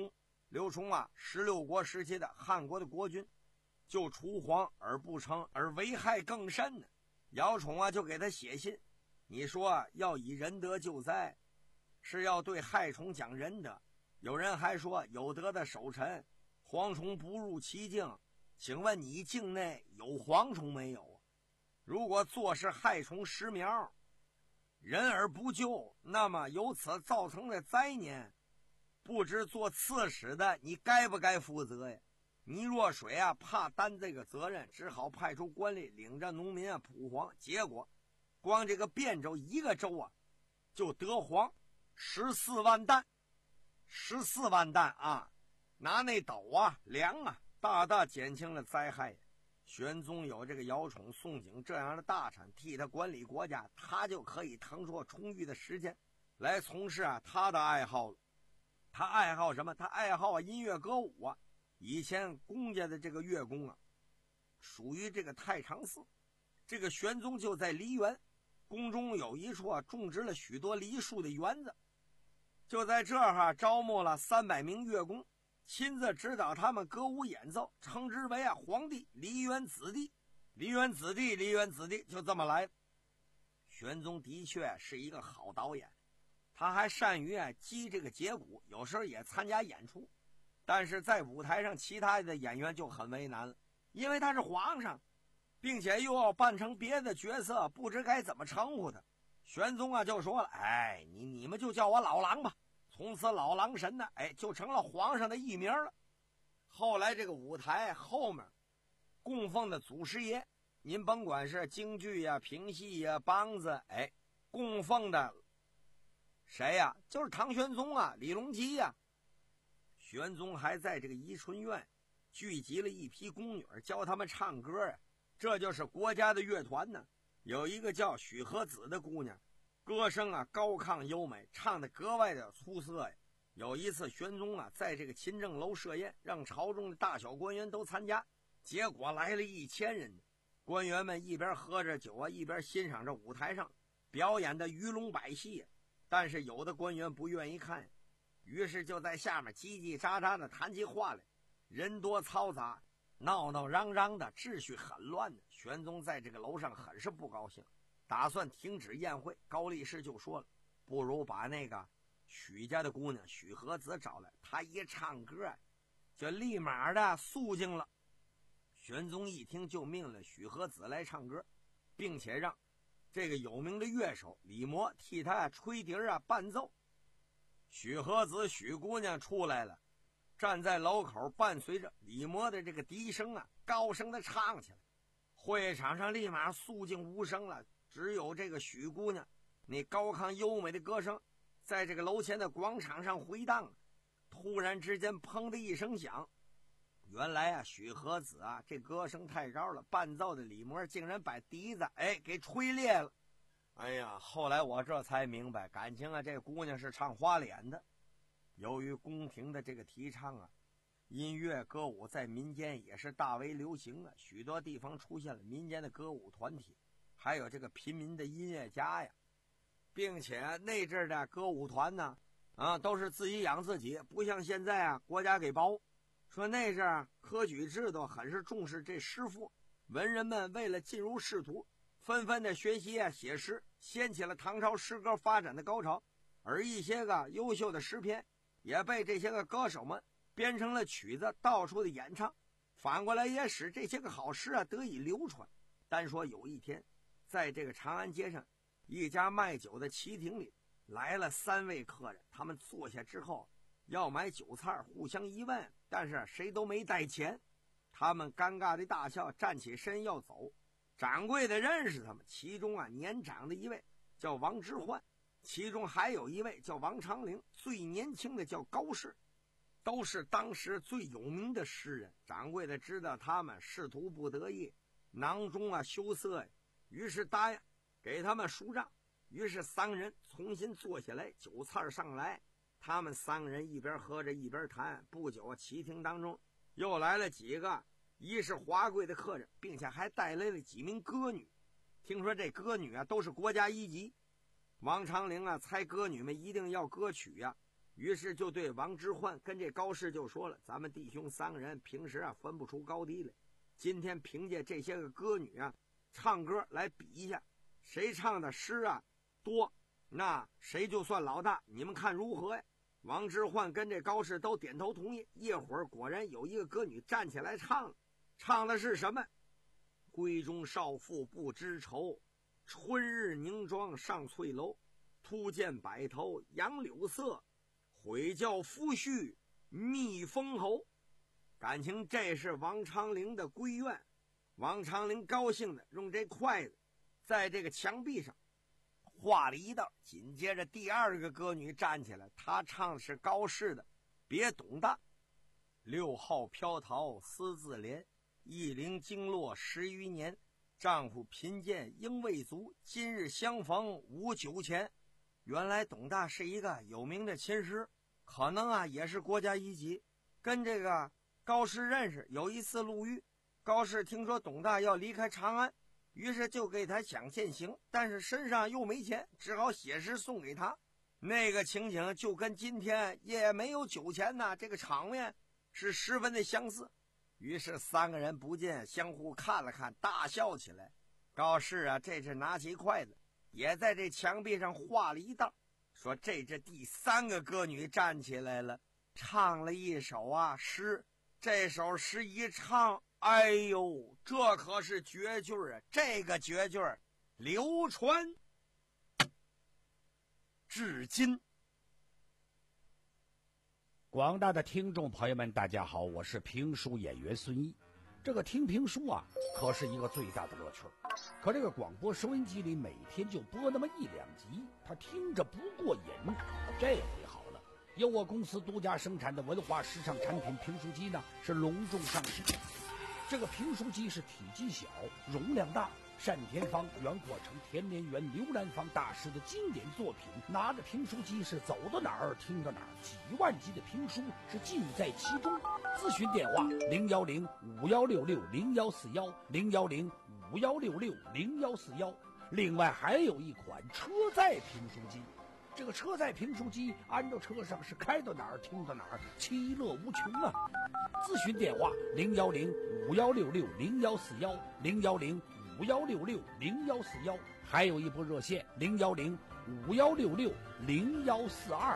刘崇啊，十六国时期的汉国的国君，就除黄而不成，而危害更甚呢。姚崇啊，就给他写信，你说要以仁德救灾，是要对害虫讲仁德。有人还说有德的守臣，蝗虫不入其境，请问你境内有蝗虫没有啊？如果做事害虫食苗，人而不救，那么由此造成的灾年，不知做刺史的你该不该负责呀？倪若水啊，怕担这个责任，只好派出官吏领着农民啊捕蝗，结果光这个汴州一个州啊，就得蝗十四万担，十四万担啊，拿那斗啊量啊，大大减轻了灾害。玄宗有这个姚崇、宋璟这样的大臣替他管理国家，他就可以腾出充裕的时间来从事啊他的爱好了。他爱好什么？他爱好啊音乐歌舞啊。以前公家的这个乐宫啊，属于这个太常寺，这个玄宗就在梨园，宫中有一处啊种植了许多梨树的园子，就在这儿哈招募了三百名乐工，亲自指导他们歌舞演奏，称之为啊皇帝梨园子弟，梨园子弟，梨园子弟，就这么来的。玄宗的确是一个好导演，他还善于啊击这个节鼓，有时候也参加演出。但是在舞台上，其他的演员就很为难了，因为他是皇上，并且又要扮成别的角色，不知该怎么称呼他。玄宗啊就说了，哎，你你们就叫我老狼吧。从此老狼神呢，哎，就成了皇上的艺名了。后来这个舞台后面供奉的祖师爷，您甭管是京剧呀、评戏呀、梆子，哎，供奉的谁呀？就是唐玄宗啊，李隆基呀。玄宗还在这个宜春院聚集了一批宫女，教他们唱歌啊，这就是国家的乐团呢。有一个叫许和子的姑娘，歌声啊高亢优美，唱得格外的出色呀。有一次玄宗啊在这个勤政楼设宴，让朝中的大小官员都参加，结果来了一千人，官员们一边喝着酒啊，一边欣赏着舞台上表演的鱼龙百戏，但是有的官员不愿意看，于是就在下面叽叽喳喳的谈起话来，人多嘈杂，闹闹嚷嚷的，秩序很乱的。玄宗在这个楼上很是不高兴，打算停止宴会。高力士就说了，不如把那个许家的姑娘许和子找来，她一唱歌就立马的肃静了。玄宗一听就命了许和子来唱歌，并且让这个有名的乐手李模替他吹笛啊伴奏。许和子许姑娘出来了，站在楼口，伴随着李模的这个笛声啊高声的唱起来。会场上立马肃静无声了，只有这个许姑娘那高亢优美的歌声在这个楼前的广场上回荡。突然之间砰的一声响，原来啊许和子啊这歌声太高了，伴奏的李模竟然把笛子哎给吹裂了。哎呀，后来我这才明白，感情啊这姑娘是唱花脸的。由于宫廷的这个提倡啊，音乐歌舞在民间也是大为流行啊，许多地方出现了民间的歌舞团体，还有这个平民的音乐家呀，并且那阵的歌舞团呢啊都是自己养自己，不像现在啊国家给包。说那阵科举制度很是重视这诗赋，文人们为了进入仕途，纷纷的学习啊写诗，掀起了唐朝诗歌发展的高潮。而一些个优秀的诗篇也被这些个歌手们编成了曲子，到处的演唱，反过来也使这些个好诗啊得以流传。单说有一天，在这个长安街上一家卖酒的旗亭里来了三位客人，他们坐下之后要买酒菜，互相一问，但是谁都没带钱。他们尴尬的大笑，站起身要走。掌柜的认识他们，其中啊年长的一位叫王之涣，其中还有一位叫王长龄，最年轻的叫高适，都是当时最有名的诗人。掌柜的知道他们仕途不得意，囊中啊羞涩呀，于是答应给他们赎账。于是三人重新坐下来，酒菜上来，他们三个人一边喝着一边谈。不久啊，旗亭当中又来了几个一是华贵的客人，并且还带来了几名歌女。听说这歌女啊都是国家一级。王长龄啊猜歌女们一定要歌曲呀、啊， 于是就对王之涣跟这高适就说了，咱们弟兄三个人平时啊分不出高低来，今天凭借这些个歌女啊唱歌来比一下，谁唱的诗啊多，那谁就算老大，你们看如何呀？王之涣跟这高适都点头同意。一会儿果然有一个歌女站起来唱了，唱的是什么？闺中少妇不知愁，春日凝妆上翠楼，突见百头杨柳色，悔教夫婿觅封侯。感情这是王昌龄的闺怨。王昌龄高兴的用这筷子在这个墙壁上画了一道，紧接着第二个歌女站起来，她唱的是高适的《别董大》。六号飘桃丝自怜，一陵经络十余年，丈夫贫贱应未足，今日相逢无酒钱。原来董大是一个有名的琴师，可能啊也是国家一级，跟这个高适认识。有一次路遇，高适听说董大要离开长安，于是就给他想现行，但是身上又没钱，只好写诗送给他。那个情景就跟今天也没有酒钱呐，这个场面是十分的相似。于是三个人不禁相互看了看，大笑起来。高适啊这次拿起筷子也在这墙壁上画了一道，说这这第三个歌女站起来了，唱了一首啊诗。这首诗一唱，哎呦，这可是绝句啊！这个绝句流传至今。 广大的听众朋友们，大家好，我是评书演员孙一。这个听评书啊，可是一个最大的乐趣。可这个广播收音机里每天就播那么一两集，他听着不过瘾。这回好了，由我公司独家生产的文化时尚产品评书机呢，是隆重上市。这个评书机是体积小、容量大，单田芳、袁阔成、田连元、刘兰芳大师的经典作品。拿着评书机是走到哪儿听到哪儿，几万集的评书是尽在其中。咨询电话零幺零五幺六六零幺四幺零幺零五幺六六零幺四幺。另外还有一款车载评书机。这个车载评书机安到车上是开到哪儿听到哪儿，其乐无穷啊！咨询电话零幺零五幺六六零幺四幺零幺零五幺六六零幺四幺，还有一部热线零幺零五幺六六零幺四二。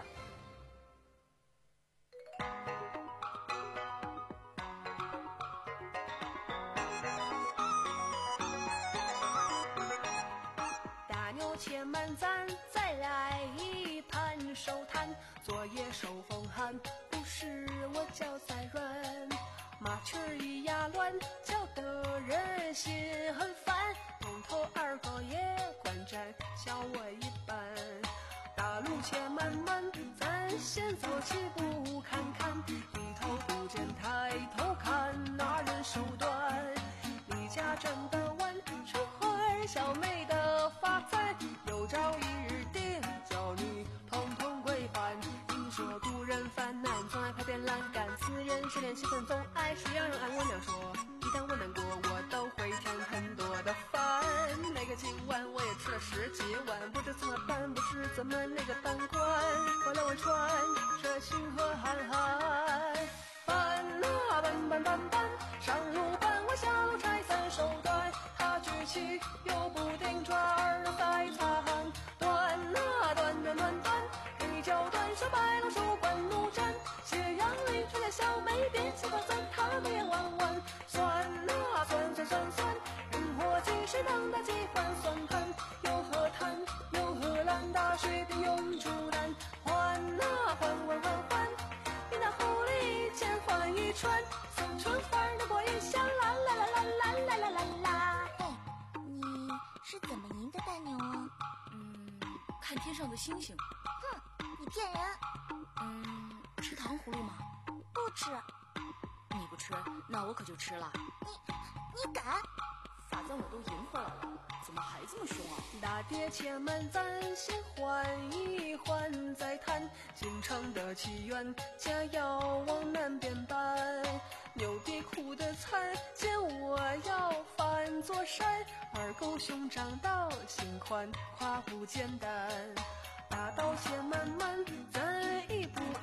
大牛且慢咱再来一盘手摊，昨夜手风寒，不是我脚在软，麻雀一压乱，叫得人心很烦。东头二哥也观战，小我一般。大路且慢慢，咱先走几步看看，低头不见抬头看，那人手短。李家镇的弯，春花小妹的发簪，有朝一日定叫你统统归还。你说古人犯难，总爱快点栏杆，此人是练气氛，总爱输羊肉。按我娘说，一旦我难过，我都会添很多的饭。那个今晚我也吃了十几碗，不知怎么办，不知怎么那个当官。过了汶川，这星河憨憨，搬啊搬搬搬搬，上路搬我下路拆三手段，他举起又不定抓儿在擦汗，断啊断断断断，黑脚断手白老鼠关怒斩，斜阳里出来小妹别气发酸，他们也弯弯，酸啊酸酸酸酸，人活几十能打几番酸盘，又何谈又何兰，大水平永出难，换啊换换换换，你那狐狸钱换一串，送春花的过一香，啦啦啦啦啦啦啦啦啦。 嘿，你是怎么赢的大牛啊？ 嗯，看天上的星星。 哼，你骗人。 嗯，吃糖葫芦吗？ 不吃。 你不吃，那我可就吃了。 你你敢？ 法簪我都赢回来了，怎么还这么凶啊？大爹且慢，咱先缓一缓再谈。京城的起源，家要往南边搬。牛地哭得惨，见我要翻座山。二狗熊掌刀心宽，跨不简单。大道且慢慢，咱一步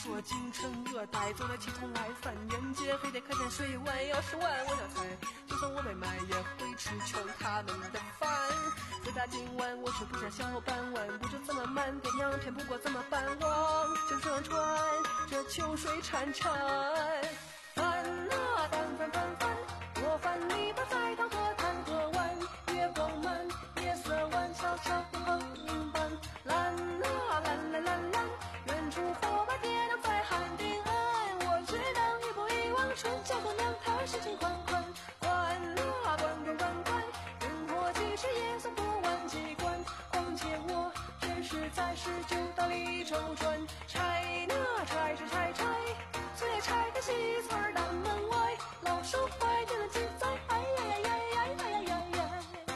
说京城我带走了系统来翻人间非得看见水碗要是碗我要猜，就算我被卖也会吃穷他们的饭。自打今晚我却不下小半碗，不知怎么瞒爹娘骗不过怎么办，望江上船这秋水潺潺。翻啊翻翻翻翻，我翻你把在塘河滩河湾，月光满夜色晚，悄悄横云般。蓝啊蓝蓝蓝蓝，远处火把爹娘在喊定安，我知道你不遗忘春娇姑娘她深情款款。关啊关关关关，人活几世也算不完机关，况且我只是在十九道里周转，拆那拆是拆拆，虽然拆个西村儿大门外，老手怀念了记载，哎呀呀呀呀呀呀呀呀。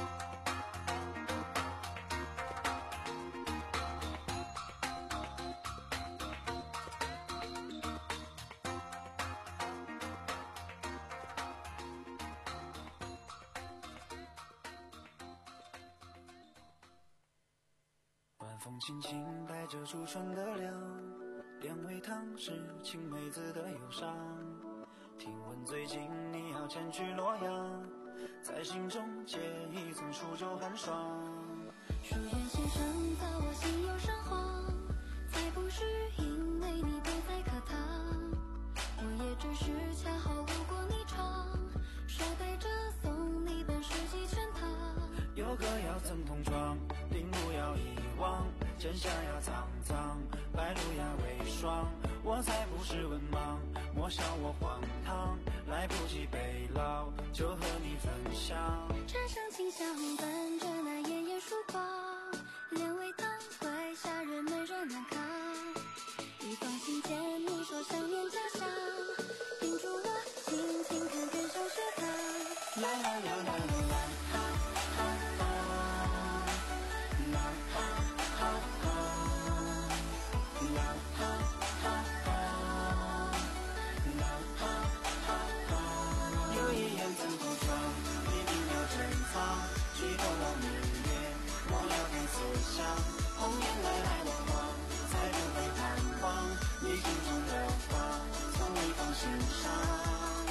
晚风轻轻带着初春的凉，两位汤是青梅子的忧伤。听闻最近你要前去洛阳，在心中结一层数九寒霜。 书院先生在我心有生慌，才不是因为你不在课堂，我也只是恰好路过你场，捎带着送你本诗集全套。 有歌要赠同窗，并不要遗忘，真相要苍苍，白露呀为霜。我才不是文盲，莫笑我荒唐，来不及背牢，就和你分享。 茶上清香伴着那炎炎曙光，两味汤快下人们热难扛。一放心间你说想念家乡，叮嘱我轻轻看看小学堂。 啦啦啦啦啦哈哈哈，啦哈哈哈，啦哈哈哈，啦哈哈哈。有一眼曾同窗，一定要珍藏，举头望明月，莫要看思乡。红颜来来往往，才不会彷徨，你心中的话，从未放心上。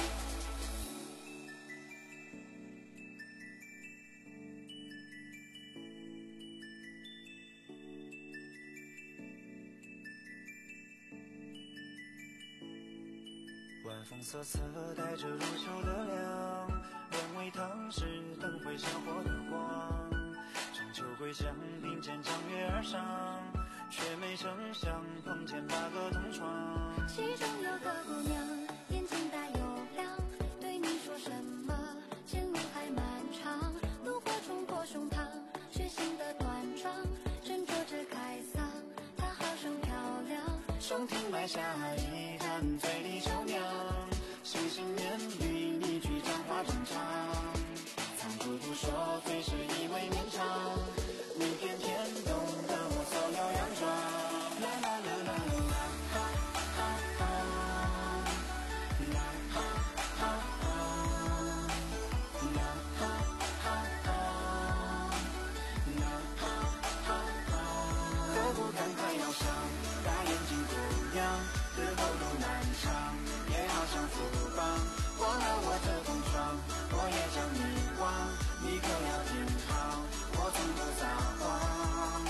晚风瑟瑟带着入秋的凉，两味汤是灯会香火的光。中秋归乡，并肩江月而上，却没成想碰见八个同窗。 其中有个姑娘，眼睛大又亮，对你说什么？前路还漫长，炉火冲破胸膛，血性的端庄，斟酌着开嗓，她好生漂亮。 松亭埋下一坛醉里酒酿，心心念语一句讲话正常。藏住不说，最是以为绵长，你偏偏懂得我骚摇佯装。啦啦啦啦啦哈哈哈，啦哈哈哈，啦哈哈哈，啦哈哈哈。何不赶快要上，大眼睛姑娘日后路难长，也好像福邦。忘了我这同窗，我也将你忘，你可要听好，我从不撒谎。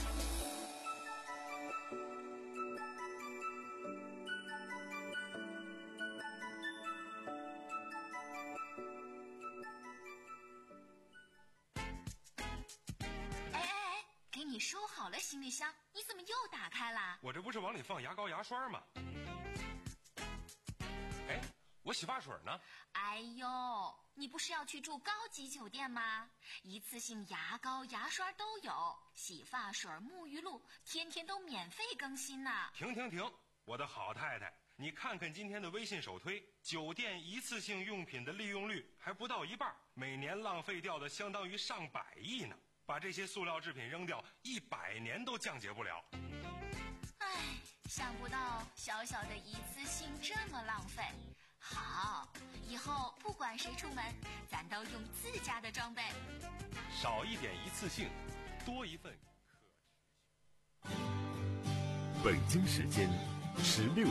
哎哎哎，给你收好了行李箱，你怎么又打开啦？ 我这不是往里放牙膏牙刷吗？哎，我洗发水呢？ 哎呦，你不是要去住高级酒店吗？一次性牙膏牙刷都有，洗发水沐浴露天天都免费更新呢。 停停停，我的好太太，你看看今天的微信首推，酒店一次性用品的利用率还不到一半，每年浪费掉的相当于上百亿呢。把这些塑料制品扔掉，一百年都降解不了。 唉，想不到小小的一次性这么浪费。好，以后不管谁出门，咱都用自家的装备。 少一点一次性，多一份北京时间十六